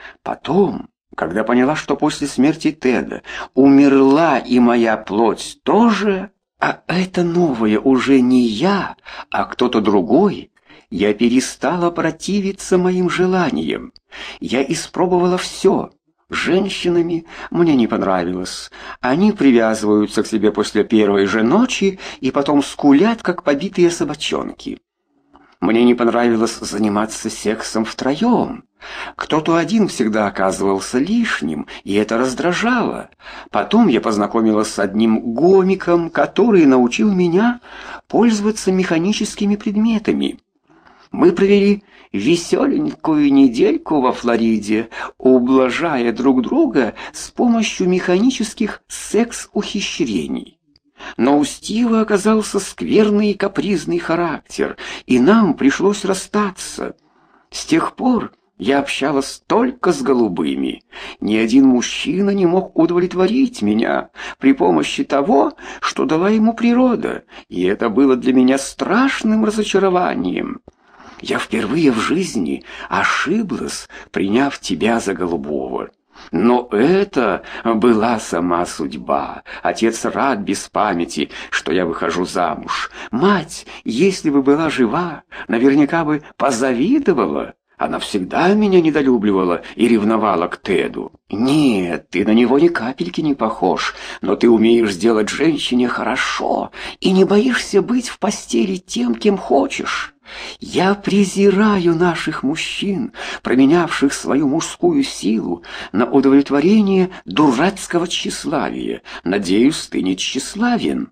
Потом, когда поняла, что после смерти Теда умерла и моя плоть тоже, а это новое уже не я, а кто-то другой, я перестала противиться моим желаниям. Я испробовала все. Женщинами мне не понравилось. Они привязываются к себе после первой же ночи и потом скулят, как побитые собачонки. Мне не понравилось заниматься сексом втроем. Кто-то один всегда оказывался лишним, и это раздражало. Потом я познакомилась с одним гомиком, который научил меня пользоваться механическими предметами. Мы провели веселенькую недельку во Флориде, ублажая друг друга с помощью механических секс-ухищрений. Но у Стива оказался скверный и капризный характер, и нам пришлось расстаться. С тех пор я общалась только с голубыми. Ни один мужчина не мог удовлетворить меня при помощи того, что дала ему природа, и это было для меня страшным разочарованием. Я впервые в жизни ошиблась, приняв тебя за голубого. Но это была сама судьба. Отец рад без памяти, что я выхожу замуж. Мать, если бы была жива, наверняка бы позавидовала. Она всегда меня недолюбливала и ревновала к Теду. Нет, ты на него ни капельки не похож, но ты умеешь сделать женщине хорошо и не боишься быть в постели тем, кем хочешь. Я презираю наших мужчин, променявших свою мужскую силу на удовлетворение дурацкого тщеславия. Надеюсь, ты не тщеславен.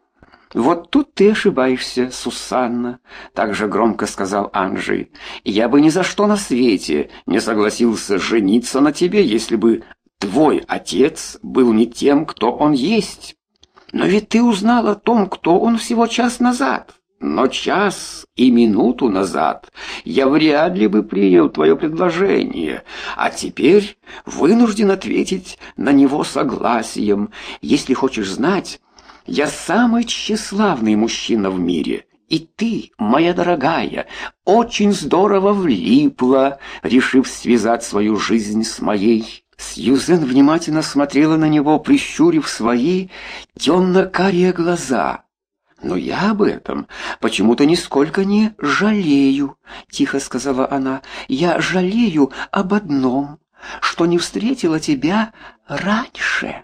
Вот тут ты ошибаешься, Сусанна, так же громко сказал Анджей. Я бы ни за что на свете не согласился жениться на тебе, если бы твой отец был не тем, кто он есть. Но ведь ты узнал о том, кто он всего час назад. Но час и минуту назад я вряд ли бы принял твое предложение, а теперь вынужден ответить на него согласием. Если хочешь знать, я самый тщеславный мужчина в мире, и ты, моя дорогая, очень здорово влипла, решив связать свою жизнь с моей. Сьюзен внимательно смотрела на него, прищурив свои темно-карие глаза. «Но я об этом почему-то нисколько не жалею», — тихо сказала она. «Я жалею об одном, что не встретила тебя раньше».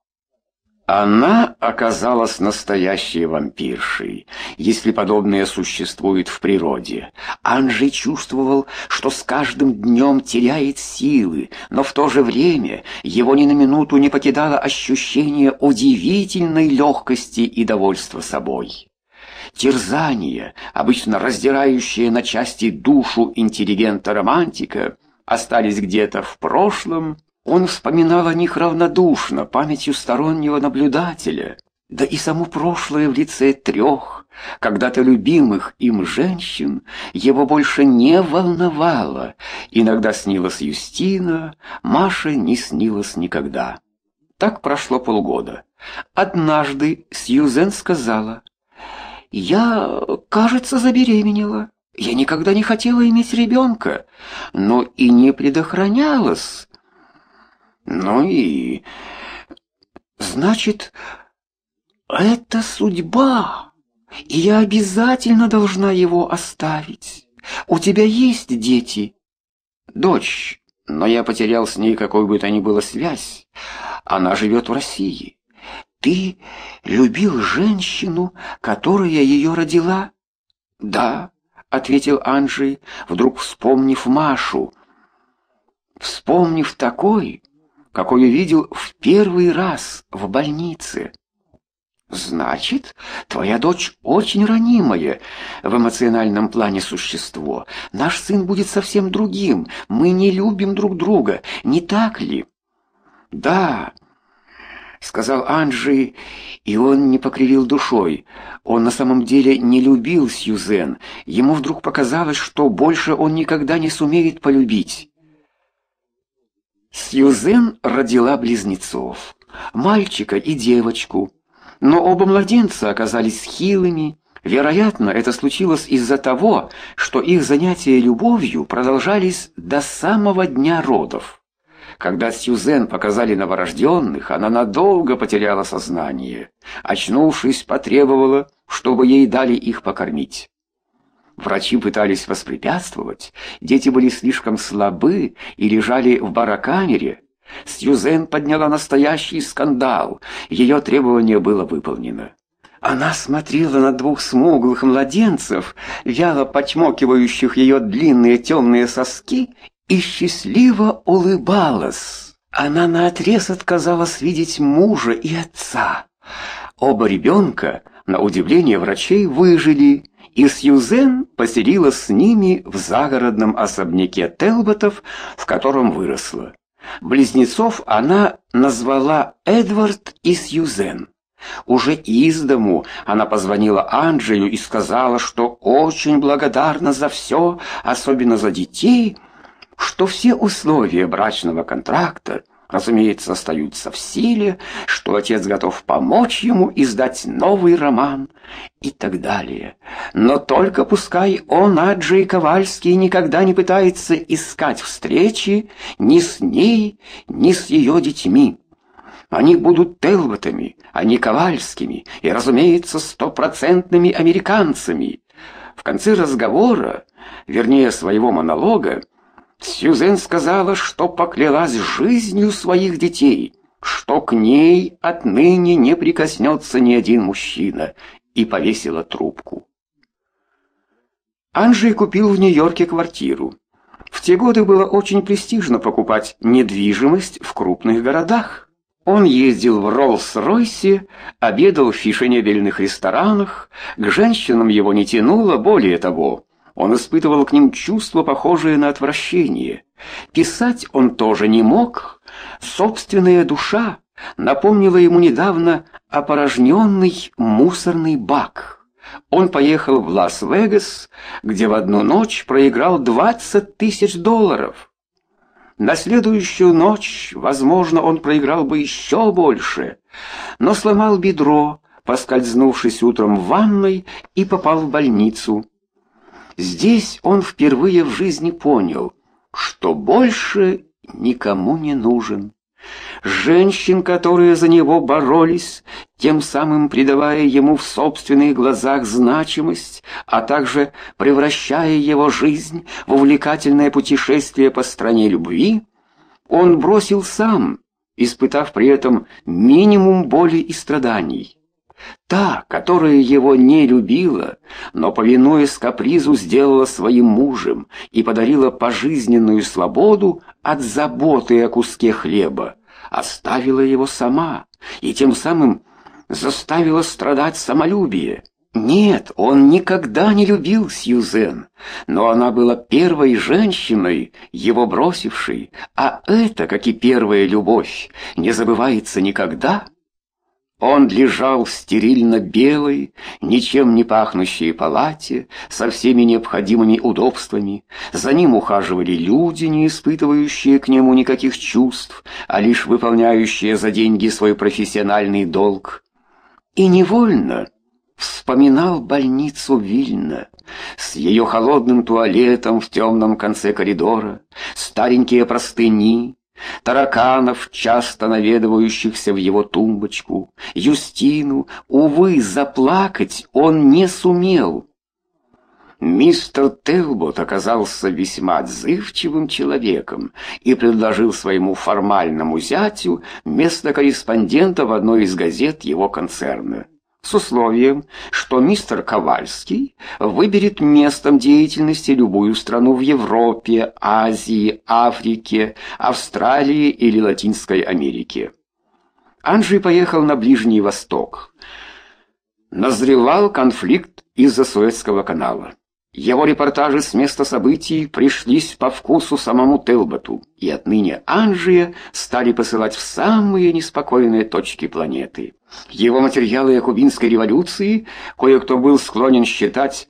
Она оказалась настоящей вампиршей, если подобное существует в природе. Анджей чувствовал, что с каждым днем теряет силы, но в то же время его ни на минуту не покидало ощущение удивительной легкости и довольства собой. Терзания, обычно раздирающие на части душу интеллигента-романтика, остались где-то в прошлом. Он вспоминал о них равнодушно, памятью стороннего наблюдателя. Да и само прошлое в лице трех, когда-то любимых им женщин, его больше не волновало. Иногда снилась Юстина, Маше не снилась никогда. Так прошло полгода. Однажды Сьюзен сказала: «Я, кажется, забеременела. Я никогда не хотела иметь ребенка, но и не предохранялась». «Ну и... значит, это судьба, и я обязательно должна его оставить. У тебя есть дети?» «Дочь, но я потерял с ней какой бы то ни было связь. Она живет в России. Ты любил женщину, которая ее родила?» «Да», — ответил Анджей, вдруг вспомнив Машу. Вспомнив такой, какой увидел в первый раз в больнице. «Значит, твоя дочь очень ранимое в эмоциональном плане существо. Наш сын будет совсем другим. Мы не любим друг друга, не так ли?» «Да», — сказал Анджей, и он не покривил душой. Он на самом деле не любил Сьюзен. Ему вдруг показалось, что больше он никогда не сумеет полюбить. Сьюзен родила близнецов, мальчика и девочку, но оба младенца оказались хилыми, Вероятно, это случилось из-за того, что их занятия любовью продолжались до самого дня родов. Когда Сьюзен показали новорожденных, она надолго потеряла сознание. Очнувшись, потребовала, чтобы ей дали их покормить. Врачи пытались воспрепятствовать, дети были слишком слабы и лежали в барокамере. Сьюзен подняла настоящий скандал, ее требование было выполнено. Она смотрела на двух смуглых младенцев, вяло почмокивающих ее длинные темные соски, и счастливо улыбалась. Она наотрез отказалась видеть мужа и отца. Оба ребенка, на удивление врачей, выжили, и Сьюзен поселилась с ними в загородном особняке Телботов, в котором выросла. Близнецов она назвала Эдвард и Сьюзен. Уже из дому она позвонила Анджею и сказала, что очень благодарна за все, особенно за детей, что все условия брачного контракта, разумеется, остаются в силе, что отец готов помочь ему издать новый роман и так далее. Но только пускай он, Анджей Ковальский, никогда не пытается искать встречи ни с ней, ни с ее детьми. Они будут Телботами, а не Ковальскими, и, разумеется, стопроцентными американцами. В конце разговора, вернее, своего монолога, Сьюзен сказала, что поклялась жизнью своих детей, что к ней отныне не прикоснется ни один мужчина, и повесила трубку. Анджей купил в Нью-Йорке квартиру. В те годы было очень престижно покупать недвижимость в крупных городах. Он ездил в Роллс-Ройсе, обедал в фешенебельных ресторанах, к женщинам его не тянуло, более того, он испытывал к ним чувство, похожее на отвращение. Писать он тоже не мог. Собственная душа напомнила ему недавно опорожненный мусорный бак. Он поехал в Лас-Вегас, где в одну ночь проиграл $20 тысяч. На следующую ночь, возможно, он проиграл бы еще больше, но сломал бедро, поскользнувшись утром в ванной, и попал в больницу. Здесь он впервые в жизни понял, что больше никому не нужен. Женщин, которые за него боролись, тем самым придавая ему в собственных глазах значимость, а также превращая его жизнь в увлекательное путешествие по стране любви, он бросил сам, испытав при этом минимум боли и страданий. Та, которая его не любила, но, повинуясь капризу, сделала своим мужем и подарила пожизненную свободу от заботы о куске хлеба, оставила его сама и тем самым заставила страдать самолюбие. Нет, он никогда не любил Сьюзен, но она была первой женщиной, его бросившей, а это, как и первая любовь, не забывается никогда. Он лежал в стерильно белой, ничем не пахнущей палате, со всеми необходимыми удобствами. За ним ухаживали люди, не испытывающие к нему никаких чувств, а лишь выполняющие за деньги свой профессиональный долг. И невольно вспоминал больницу Вильна с ее холодным туалетом в темном конце коридора, старенькие простыни, тараканов, часто наведывающихся в его тумбочку, Юстину. Увы, заплакать он не сумел. Мистер Телбот оказался весьма отзывчивым человеком и предложил своему формальному зятю место корреспондента в одной из газет его концерна, с условием, что мистер Ковальский выберет местом деятельности любую страну в Европе, Азии, Африке, Австралии или Латинской Америке. Анджей поехал на Ближний Восток. Назревал конфликт из-за Суэцкого канала. Его репортажи с места событий пришлись по вкусу самому Телботу, и отныне Анджея стали посылать в самые неспокойные точки планеты. Его материалы о кубинской революции кое-кто был склонен считать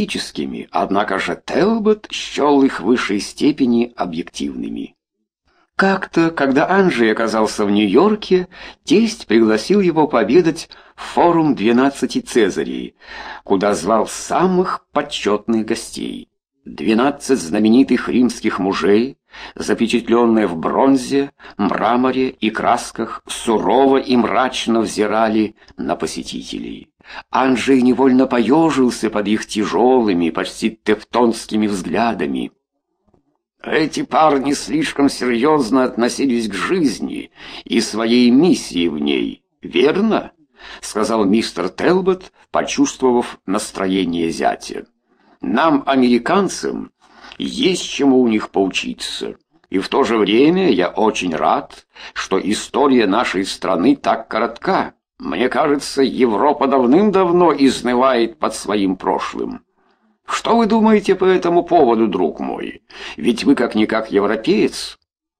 прокоммунистическими, однако же Телбот счел их в высшей степени объективными. Как-то, когда Анджей оказался в Нью-Йорке, тесть пригласил его пообедать в форум 12 Цезарей, куда звал самых почетных гостей. 12 знаменитых римских мужей, запечатленные в бронзе, мраморе и красках, сурово и мрачно взирали на посетителей. Анджей невольно поежился под их тяжелыми, почти тевтонскими взглядами. Эти парни слишком серьезно относились к жизни и своей миссии в ней, верно? Сказал мистер Телбот, почувствовав настроение зятя. Нам, американцам, есть чему у них поучиться. И в то же время я очень рад, что история нашей страны так коротка. Мне кажется, Европа давным-давно изнывает под своим прошлым. Что вы думаете по этому поводу, друг мой? Ведь вы как-никак европеец.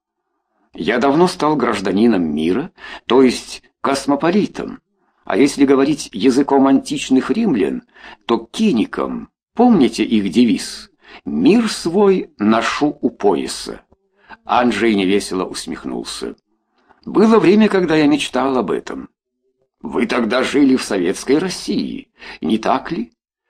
Я давно стал гражданином мира, то есть космополитом. А если говорить языком античных римлян, то киником. Помните их девиз? «Мир свой ношу у пояса». Анджей невесело усмехнулся. Было время, когда я мечтал об этом. Вы тогда жили в советской России, не так ли?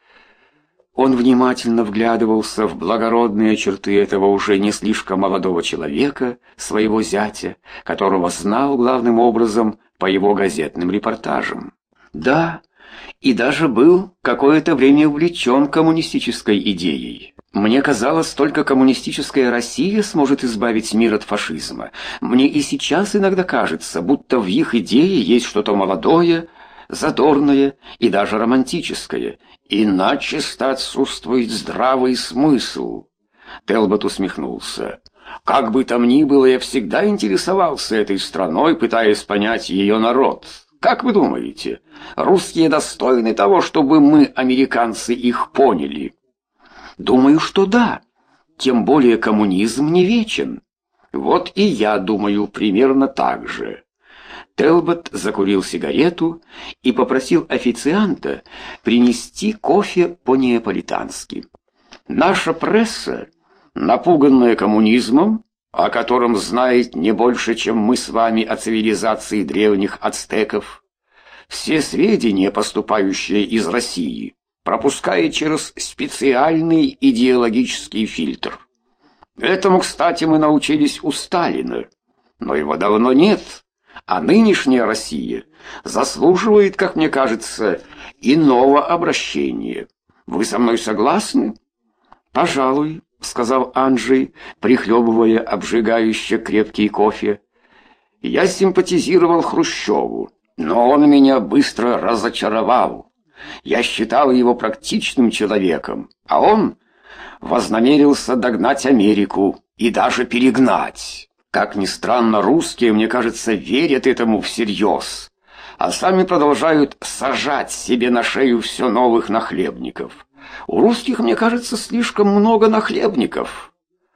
Он внимательно вглядывался в благородные черты этого уже не слишком молодого человека, своего зятя, которого знал главным образом по его газетным репортажам. Да, и даже был какое-то время увлечен коммунистической идеей. Мне казалось, только коммунистическая Россия сможет избавить мир от фашизма. Мне и сейчас иногда кажется, будто в их идее есть что-то молодое, задорное и даже романтическое. Иначе отсутствует здравый смысл. Телбот усмехнулся. Как бы там ни было, я всегда интересовался этой страной, пытаясь понять ее народ. Как вы думаете, русские достойны того, чтобы мы, американцы, их поняли? Думаю, что да. Тем более коммунизм не вечен. Вот и я думаю примерно так же. Телбот закурил сигарету и попросил официанта принести кофе по-неаполитански. Наша пресса, напуганная коммунизмом, о котором знает не больше, чем мы с вами о цивилизации древних ацтеков, все сведения, поступающие из России, пропускает через специальный идеологический фильтр. Этому, кстати, мы научились у Сталина, но его давно нет. А нынешняя Россия заслуживает, как мне кажется, иного обращения. Вы со мной согласны? Пожалуй, сказал Анджей, прихлебывая обжигающе крепкий кофе. Я симпатизировал Хрущеву, но он меня быстро разочаровал. Я считал его практичным человеком, а он вознамерился догнать Америку и даже перегнать. Как ни странно, русские, мне кажется, верят этому всерьез, а сами продолжают сажать себе на шею все новых нахлебников. У русских, мне кажется, слишком много нахлебников.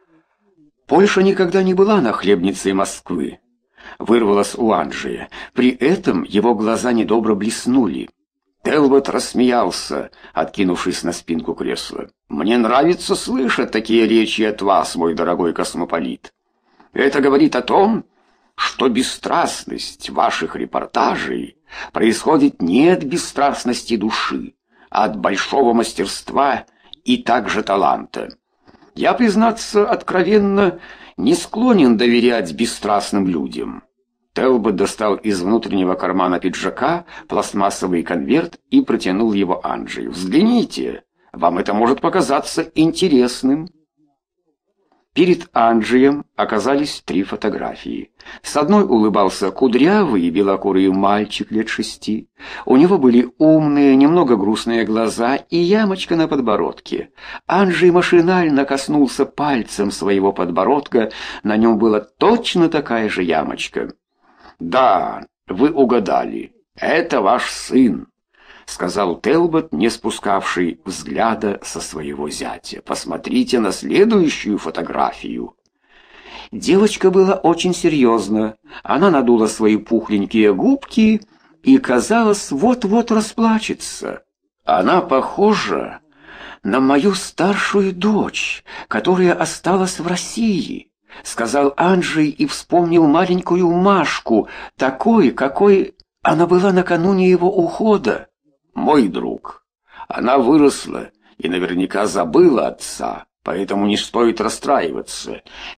Польша никогда не была нахлебницей Москвы, вырвалось у Анджея. При этом его глаза недобро блеснули. Телбот рассмеялся, откинувшись на спинку кресла. «Мне нравится слышать такие речи от вас, мой дорогой космополит. Это говорит о том, что бесстрастность ваших репортажей происходит не от бесстрастности души, а от большого мастерства и также таланта. Я, признаться, откровенно не склонен доверять бесстрастным людям». Телбот достал из внутреннего кармана пиджака пластмассовый конверт и протянул его Анджею. «Взгляните, вам это может показаться интересным». Перед Анджеем оказались 3 фотографии. С одной улыбался кудрявый и белокурый мальчик лет 6. У него были умные, немного грустные глаза и ямочка на подбородке. Анджей машинально коснулся пальцем своего подбородка, на нем была точно такая же ямочка. «Да, вы угадали, это ваш сын», — сказал Телбот, не спускавший взгляда со своего зятя. «Посмотрите на следующую фотографию». Девочка была очень серьезна. Она надула свои пухленькие губки и, казалось, вот-вот расплачется. «Она похожа на мою старшую дочь, которая осталась в России. сказал Анджей и вспомнил маленькую Машку, такой, какой она была накануне его ухода. Мой друг, она выросла и наверняка забыла отца, поэтому не стоит расстраиваться.